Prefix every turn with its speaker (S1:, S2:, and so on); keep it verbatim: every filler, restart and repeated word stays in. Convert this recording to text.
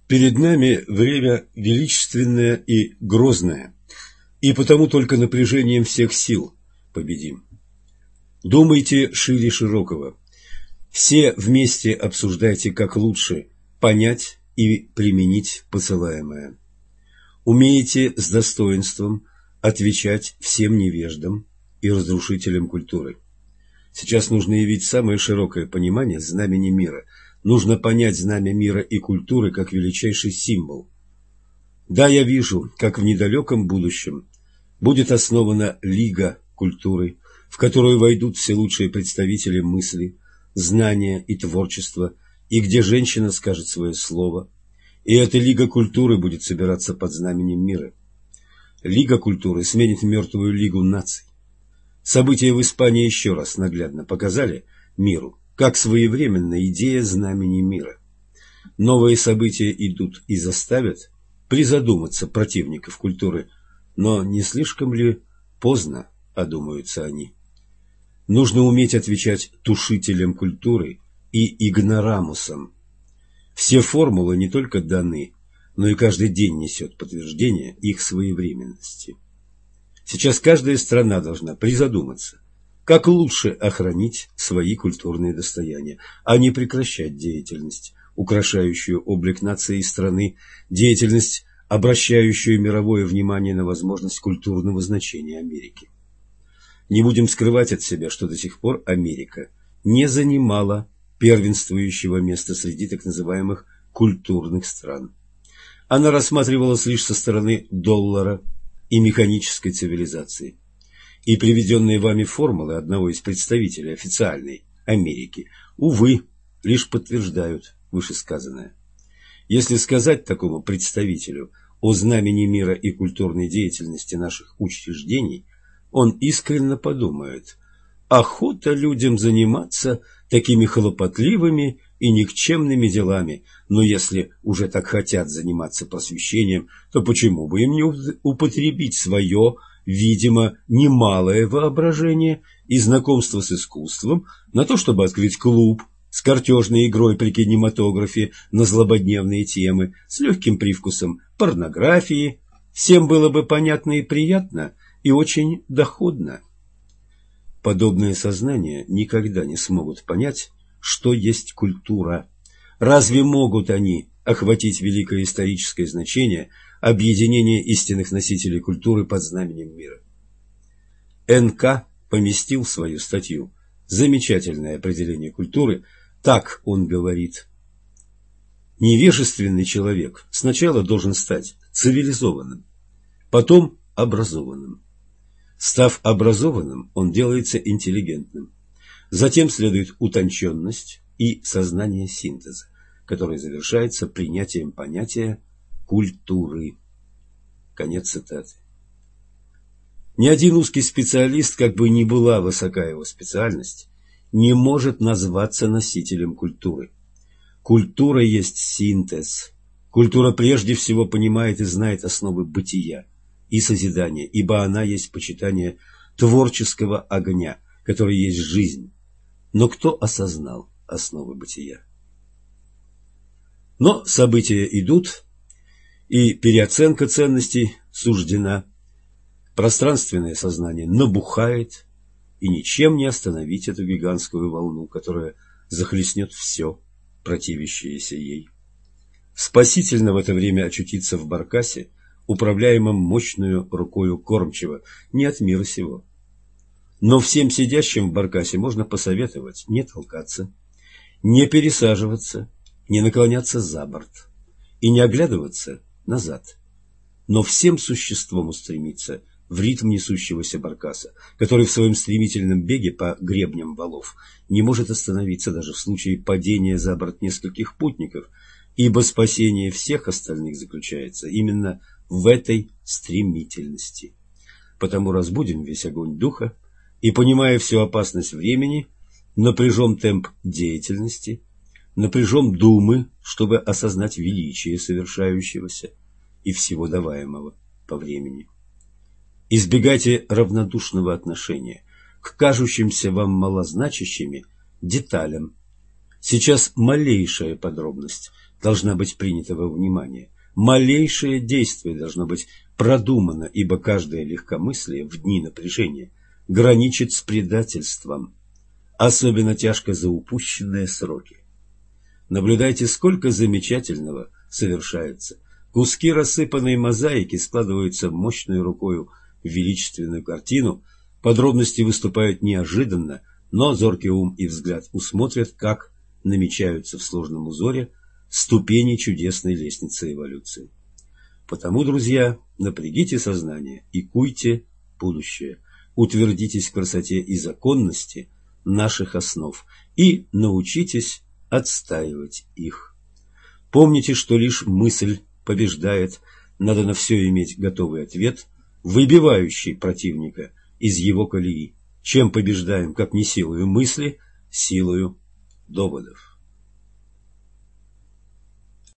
S1: Перед нами время величественное и грозное, и потому только напряжением всех сил победим. Думайте шире широкого. Все вместе обсуждайте, как лучше понять и применить посылаемое. Умеете с достоинством отвечать всем невеждам и разрушителям культуры. Сейчас нужно явить самое широкое понимание знамени мира. Нужно понять знамя мира и культуры как величайший символ. Да, я вижу, как в недалеком будущем будет основана Лига культуры, в которую войдут все лучшие представители мысли, знания и творчества, и где женщина скажет свое слово. И эта Лига культуры будет собираться под знаменем мира. Лига культуры сменит мертвую Лигу наций. События в Испании еще раз наглядно показали миру, как своевременно идея знамени мира. Новые события идут и заставят призадуматься противников культуры, но не слишком ли поздно одумаются они? Нужно уметь отвечать тушителям культуры и игнорамусам. Все формулы не только даны, но и каждый день несет подтверждение их своевременности. Сейчас каждая страна должна призадуматься, как лучше охранить свои культурные достояния, а не прекращать деятельность, украшающую облик нации и страны, деятельность, обращающую мировое внимание на возможность культурного значения Америки. Не будем скрывать от себя, что до сих пор Америка не занимала первенствующего места среди так называемых культурных стран. Она рассматривалась лишь со стороны доллара и механической цивилизации. И приведенные вами формулы одного из представителей официальной Америки, увы, лишь подтверждают вышесказанное. Если сказать такому представителю о знамени мира и культурной деятельности наших учреждений, он искренне подумает: охота людям заниматься такими хлопотливыми и никчемными делами, но если уже так хотят заниматься просвещением, то почему бы им не употребить свое, видимо, немалое воображение и знакомство с искусством на то, чтобы открыть клуб с картежной игрой при кинематографе на злободневные темы, с легким привкусом порнографии? Всем было бы понятно и приятно, и очень доходно. Подобные сознания никогда не смогут понять, что есть культура. Разве могут они охватить великое историческое значение объединения истинных носителей культуры под знаменем мира? эн ка поместил в свою статью замечательное определение культуры. Так он говорит: невежественный человек сначала должен стать цивилизованным, потом образованным. Став образованным, он делается интеллигентным. Затем следует утонченность и сознание синтеза, который завершается принятием понятия культуры. Конец цитаты. Ни один узкий специалист, как бы ни была высока его специальность, не может назваться носителем культуры. Культура есть синтез. Культура прежде всего понимает и знает основы бытия и созидания, ибо она есть почитание творческого огня, который есть жизнь. Но кто осознал основы бытия? Но события идут, и переоценка ценностей суждена. Пространственное сознание набухает, и ничем не остановить эту гигантскую волну, которая захлестнет все, противящееся ей. Спасительно в это время очутиться в баркасе, управляемом мощную рукою кормчего, не от мира сего. Но всем сидящим в баркасе можно посоветовать не толкаться, не пересаживаться, не наклоняться за борт и не оглядываться назад, но всем существом устремиться в ритм несущегося баркаса, который в своем стремительном беге по гребням валов не может остановиться даже в случае падения за борт нескольких путников, ибо спасение всех остальных заключается именно в этой стремительности. Потому разбудим весь огонь духа и, понимая всю опасность времени, напряжем темп деятельности, напряжем думы, чтобы осознать величие совершающегося и всего даваемого по времени. Избегайте равнодушного отношения к кажущимся вам малозначащими деталям. Сейчас малейшая подробность должна быть принята во внимание. Малейшее действие должно быть продумано, ибо каждое легкомыслие в дни напряжения граничит с предательством, особенно тяжко за упущенные сроки. Наблюдайте, сколько замечательного совершается. Куски рассыпанной мозаики складываются мощной рукою в величественную картину, подробности выступают неожиданно, но зоркий ум и взгляд усмотрят, как намечаются в сложном узоре ступени чудесной лестницы эволюции. Потому, друзья, напрягите сознание и куйте будущее, утвердитесь в красоте и законности наших основ и научитесь отстаивать их. Помните, что лишь мысль побеждает, надо на все иметь готовый ответ, выбивающий противника из его колеи. Чем побеждаем, как не силою мысли, силою доводов.